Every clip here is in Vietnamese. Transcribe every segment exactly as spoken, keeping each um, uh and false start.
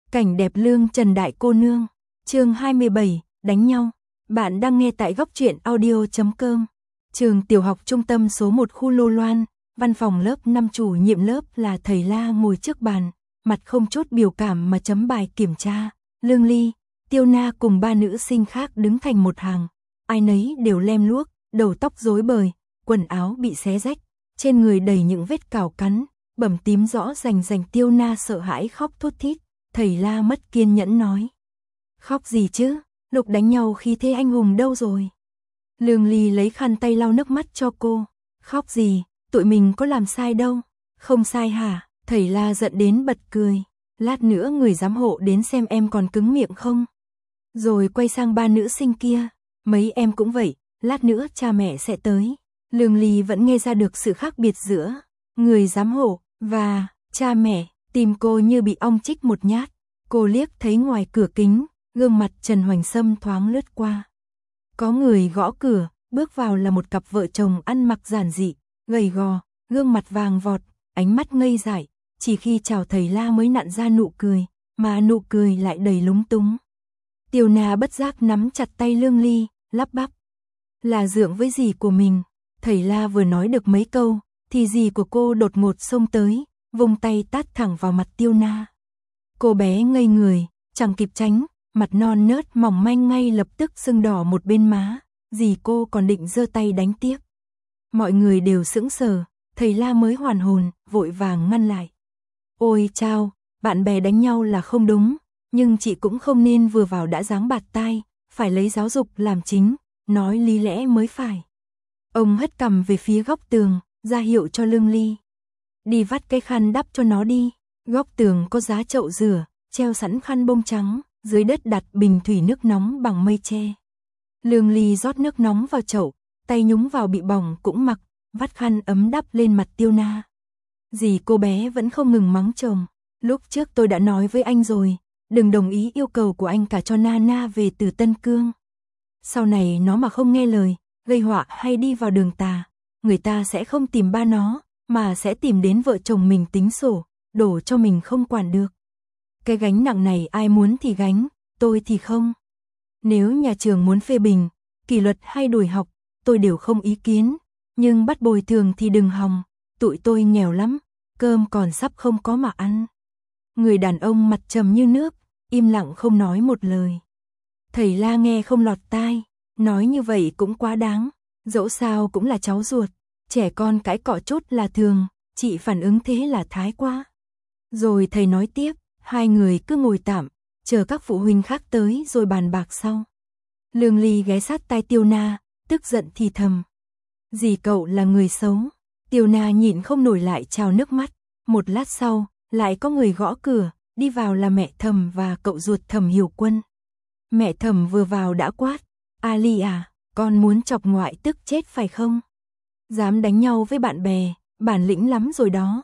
Cảnh đẹp lương Trần đại cô nương. Chương hai mươi bảy, đánh nhau. Bạn đang nghe tại góc truyện audio chấm com. Trường tiểu học trung tâm số một khu Lô Loan, văn phòng lớp năm, chủ nhiệm lớp là thầy La ngồi trước bàn, mặt không chút biểu cảm mà chấm bài kiểm tra. Lương Ly, Tiêu Na cùng ba nữ sinh khác đứng thành một hàng, ai nấy đều lem luốc, đầu tóc rối bời, quần áo bị xé rách, trên người đầy những vết cào cắn, bầm tím rõ rành rành. Tiêu Na sợ hãi khóc thút thít, thầy La mất kiên nhẫn nói: "Khóc gì chứ, lúc đánh nhau khí thế anh hùng đâu rồi?" Lương Ly lấy khăn tay lau nước mắt cho cô. "Khóc gì, tụi mình có làm sai đâu." "Không sai hả?" Thầy La giận đến bật cười. "Lát nữa người giám hộ đến xem em còn cứng miệng không." Rồi quay sang ba nữ sinh kia: "Mấy em cũng vậy, lát nữa cha mẹ sẽ tới." Lương Ly vẫn nghe ra được sự khác biệt giữa người giám hộ và cha mẹ, tim cô như bị ong chích một nhát. Cô liếc thấy ngoài cửa kính, gương mặt Trần Hoành Sâm thoáng lướt qua. Có người gõ cửa, bước vào là một cặp vợ chồng ăn mặc giản dị, gầy gò, gương mặt vàng vọt, ánh mắt ngây dại, chỉ khi chào thầy La mới nặn ra nụ cười, mà nụ cười lại đầy lúng túng. Tiêu Na bất giác nắm chặt tay Lương Ly, lắp bắp: "Là dượng với dì của mình." Thầy La vừa nói được mấy câu, thì dì của cô đột ngột xông tới, vung tay tát thẳng vào mặt Tiêu Na. Cô bé ngây người, chẳng kịp tránh, mặt non nớt mỏng manh ngay lập tức sưng đỏ một bên má, dì cô còn định giơ tay đánh tiếp. Mọi người đều sững sờ, thầy La mới hoàn hồn, vội vàng ngăn lại. "Ôi chao, bạn bè đánh nhau là không đúng, nhưng chị cũng không nên vừa vào đã giáng bạt tai, phải lấy giáo dục làm chính, nói lý lẽ mới phải." Ông hất cằm về phía góc tường, ra hiệu cho Lương Ly: "Đi vắt cái khăn đắp cho nó đi." Góc tường có giá chậu rửa, treo sẵn khăn bông trắng, dưới đất đặt bình thủy nước nóng bằng mây tre. Lương Ly rót nước nóng vào chậu, tay nhúng vào bị bỏng cũng mặc, vắt khăn ấm đắp lên mặt Tiêu Na. Dì cô bé vẫn không ngừng mắng chồng: "Lúc trước tôi đã nói với anh rồi, đừng đồng ý yêu cầu của anh cả cho Na Na về từ Tân Cương. Sau này nó mà không nghe lời, gây họa hay đi vào đường tà, người ta sẽ không tìm ba nó, mà sẽ tìm đến vợ chồng mình tính sổ, đổ cho mình không quản được. Cái gánh nặng này ai muốn thì gánh, tôi thì không. Nếu nhà trường muốn phê bình, kỷ luật hay đuổi học, tôi đều không ý kiến, nhưng bắt bồi thường thì đừng hòng, tụi tôi nghèo lắm, cơm còn sắp không có mà ăn." Người đàn ông mặt trầm như nước, im lặng không nói một lời. Thầy La nghe không lọt tai, nói như vậy cũng quá đáng, dẫu sao cũng là cháu ruột, trẻ con cãi cọ chút là thường, chị phản ứng thế là thái quá. Rồi thầy nói tiếp: "Hai người cứ ngồi tạm, chờ các phụ huynh khác tới rồi bàn bạc sau." Lương Ly ghé sát tai Tiêu Na, tức giận thì thầm: "Dì cậu là người xấu." Tiêu Na nhịn không nổi lại trào nước mắt. Một lát sau, lại có người gõ cửa, đi vào là mẹ Thầm và cậu ruột Thẩm Hiểu Quân. Mẹ Thẩm vừa vào đã quát: "A Ly à, con muốn chọc ngoại tức chết phải không? Dám đánh nhau với bạn bè, bản lĩnh lắm rồi đó."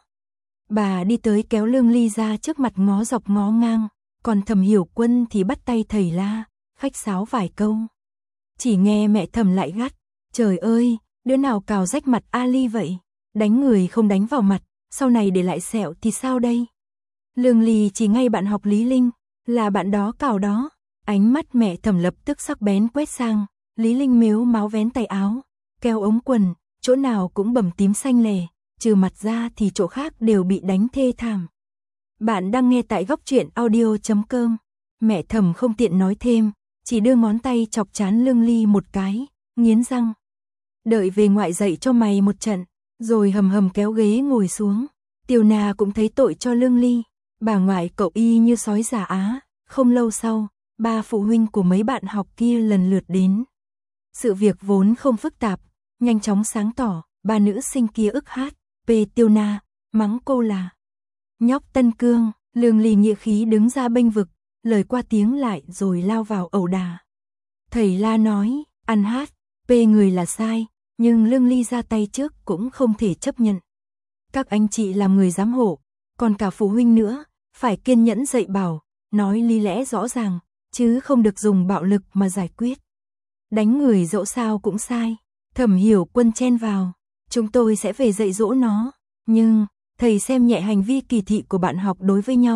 Bà đi tới kéo Lương Ly ra trước mặt ngó dọc ngó ngang, còn Thẩm Hiểu Quân thì bắt tay thầy La, khách sáo vài câu. Chỉ nghe mẹ Thẩm lại gắt: "Trời ơi, đứa nào cào rách mặt A Ly vậy? Đánh người không đánh vào mặt, sau này để lại sẹo thì sao đây?" Lương Ly chỉ ngay bạn học Lý Linh, là bạn đó cào đó. Ánh mắt mẹ Thẩm lập tức sắc bén quét sang, Lý Linh mếu máu vén tay áo, keo ống quần, chỗ nào cũng bầm tím xanh lè, trừ mặt ra thì chỗ khác đều bị đánh thê thảm. Bạn đang nghe tại góc truyện audio chấm com. Mẹ Thẩm không tiện nói thêm, chỉ đưa ngón tay chọc trán Lương Ly một cái, nghiến răng: "Đợi về ngoại dạy cho mày một trận." Rồi hầm hầm kéo ghế ngồi xuống. Tiêu Na cũng thấy tội cho Lương Ly, bà ngoại cậu y như sói già Á. Không lâu sau, ba phụ huynh của mấy bạn học kia lần lượt đến. Sự việc vốn không phức tạp, nhanh chóng sáng tỏ. Ba nữ sinh kia ức hát, P Tiêu Na, mắng cô là nhóc Tân Cương. Lương Ly nghĩa khí đứng ra bênh vực, lời qua tiếng lại rồi lao vào ẩu đả. Thầy La nói: "Ăn hát, P người là sai, nhưng Lương Ly ra tay trước cũng không thể chấp nhận. Các anh chị làm người giám hộ, còn cả phụ huynh nữa, phải kiên nhẫn dạy bảo, nói lý lẽ rõ ràng, chứ không được dùng bạo lực mà giải quyết. Đánh người dẫu sao cũng sai." Thẩm Hiểu Quân chen vào: "Chúng tôi sẽ về dạy dỗ nó, nhưng thầy xem nhẹ hành vi kỳ thị của bạn học đối với nhau,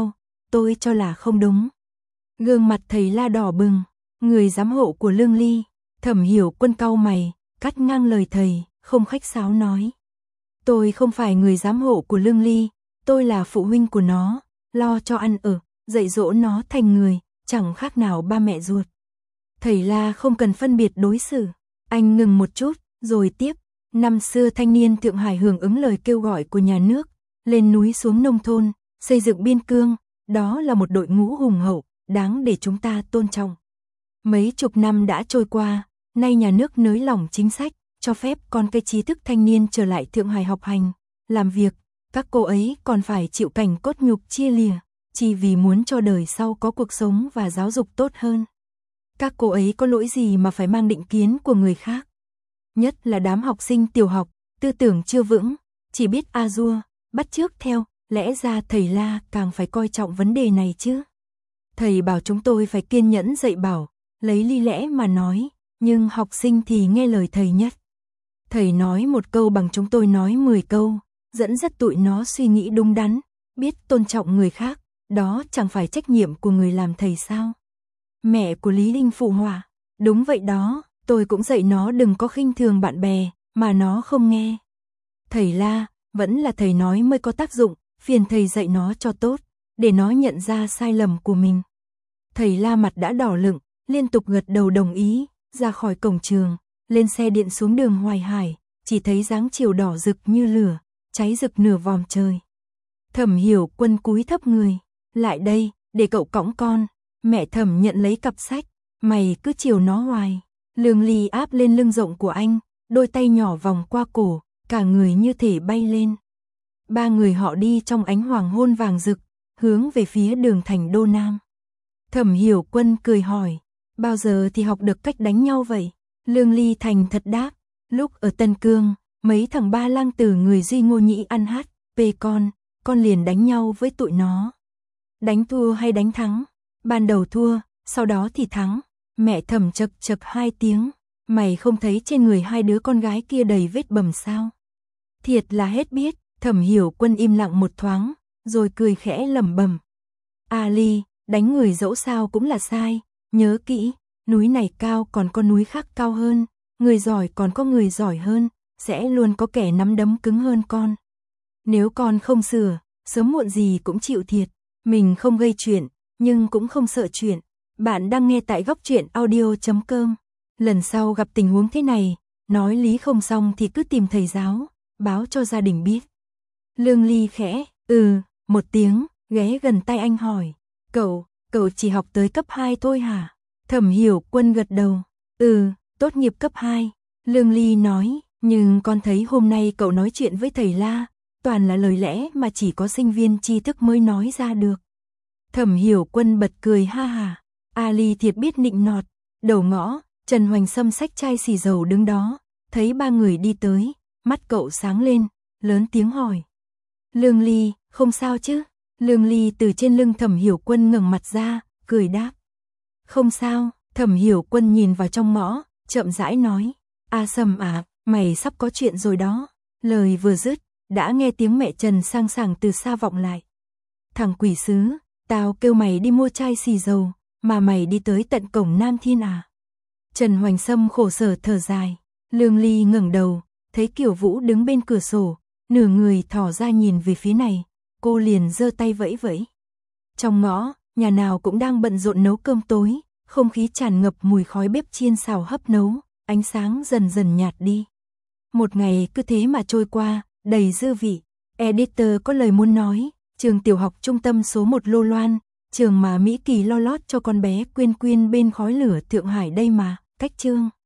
tôi cho là không đúng. Gương mặt thầy La đỏ bừng, người giám hộ của Lương Ly, Thẩm Hiểu Quân cau mày, cắt ngang lời thầy, không khách sáo nói. Tôi không phải người giám hộ của Lương Ly, tôi là phụ huynh của nó, lo cho ăn ở, dạy dỗ nó thành người, chẳng khác nào ba mẹ ruột. Thầy La không cần phân biệt đối xử. Anh ngừng một chút, rồi tiếp. Năm xưa thanh niên Thượng Hải hưởng ứng lời kêu gọi của nhà nước, lên núi xuống nông thôn, xây dựng biên cương, đó là một đội ngũ hùng hậu, đáng để chúng ta tôn trọng. Mấy chục năm đã trôi qua, nay nhà nước nới lỏng chính sách, cho phép con cái trí thức thanh niên trở lại Thượng Hải học hành, làm việc, các cô ấy còn phải chịu cảnh cốt nhục chia lìa, chỉ vì muốn cho đời sau có cuộc sống và giáo dục tốt hơn. Các cô ấy có lỗi gì mà phải mang định kiến của người khác? Nhất là đám học sinh tiểu học, tư tưởng chưa vững, chỉ biết a dua, bắt chước theo, lẽ ra thầy La càng phải coi trọng vấn đề này chứ. Thầy bảo chúng tôi phải kiên nhẫn dạy bảo, lấy lý lẽ mà nói, nhưng học sinh thì nghe lời thầy nhất. Thầy nói một câu bằng chúng tôi nói mười câu, dẫn dắt tụi nó suy nghĩ đúng đắn, biết tôn trọng người khác, đó chẳng phải trách nhiệm của người làm thầy sao? Mẹ của Lý Linh phụ họa, đúng vậy đó, tôi cũng dạy nó đừng có khinh thường bạn bè, mà nó không nghe. Thầy La, vẫn là thầy nói mới có tác dụng, phiền thầy dạy nó cho tốt, để nó nhận ra sai lầm của mình. Thầy La mặt đã đỏ lựng, liên tục gật đầu đồng ý, ra khỏi cổng trường, lên xe điện xuống đường Hoài Hải, chỉ thấy dáng chiều đỏ rực như lửa, cháy rực nửa vòm trời. Thẩm Hiểu Quân cúi thấp người, lại đây, để cậu cõng con. Mẹ Thẩm nhận lấy cặp sách, mày cứ chiều nó hoài. Lương Ly áp lên lưng rộng của anh, đôi tay nhỏ vòng qua cổ, cả người như thể bay lên. Ba người họ đi trong ánh hoàng hôn vàng rực, hướng về phía đường thành Đô Nam. Thẩm Hiểu Quân cười hỏi, bao giờ thì học được cách đánh nhau vậy? Lương Ly thành thật đáp, lúc ở Tân Cương, mấy thằng ba lang tử người Duy Ngô Nhĩ ăn hát, pê con, con liền đánh nhau với tụi nó. Đánh thua hay đánh thắng? Ban đầu thua, sau đó thì thắng. Mẹ Thẩm chật chật hai tiếng, mày không thấy trên người hai đứa con gái kia đầy vết bầm sao? Thiệt là hết biết. Thẩm Hiểu Quân im lặng một thoáng, rồi cười khẽ lẩm bẩm. A Ly, đánh người dẫu sao cũng là sai, nhớ kỹ, núi này cao còn có núi khác cao hơn, người giỏi còn có người giỏi hơn, sẽ luôn có kẻ nắm đấm cứng hơn con. Nếu con không sửa, sớm muộn gì cũng chịu thiệt, mình không gây chuyện, nhưng cũng không sợ chuyện. Bạn đang nghe tại góc truyện audio chấm com. Lần sau gặp tình huống thế này, nói lý không xong thì cứ tìm thầy giáo, báo cho gia đình biết. Lương Ly khẽ, ừ, một tiếng, ghé gần tay anh hỏi. Cậu, cậu chỉ học tới cấp hai thôi hả? Thẩm Hiểu Quân gật đầu. Ừ, tốt nghiệp cấp hai. Lương Ly nói, nhưng con thấy hôm nay cậu nói chuyện với thầy La, toàn là lời lẽ mà chỉ có sinh viên tri thức mới nói ra được. Thẩm Hiểu Quân bật cười ha hà. A Ly thiệt biết nịnh nọt. Đầu ngõ, Trần Hoành Sâm xách chai xì dầu đứng đó, thấy ba người đi tới, mắt cậu sáng lên, lớn tiếng hỏi. Lương Ly, không sao chứ? Lương Ly từ trên lưng Thẩm Hiểu Quân ngẩng mặt ra, cười đáp. Không sao. Thẩm Hiểu Quân nhìn vào trong ngõ, chậm rãi nói. A Sâm à, mày sắp có chuyện rồi đó. Lời vừa dứt, đã nghe tiếng mẹ Trần sang sảng từ xa vọng lại. Thằng quỷ sứ, tao kêu mày đi mua chai xì dầu, mà mày đi tới tận cổng Nam Thiên à? Trần Hoành Sâm khổ sở thở dài. Lương Ly ngẩng đầu, thấy Kiều Vũ đứng bên cửa sổ, nửa người thò ra nhìn về phía này, cô liền giơ tay vẫy vẫy. Trong ngõ, nhà nào cũng đang bận rộn nấu cơm tối, không khí tràn ngập mùi khói bếp chiên xào hấp nấu, ánh sáng dần dần nhạt đi. Một ngày cứ thế mà trôi qua, đầy dư vị. Editor có lời muốn nói, trường tiểu học trung tâm số một Lô Loan, trường mà Mỹ Kỳ lo lót cho con bé Quyên Quyên bên khói lửa Thượng Hải đây mà, cách chương.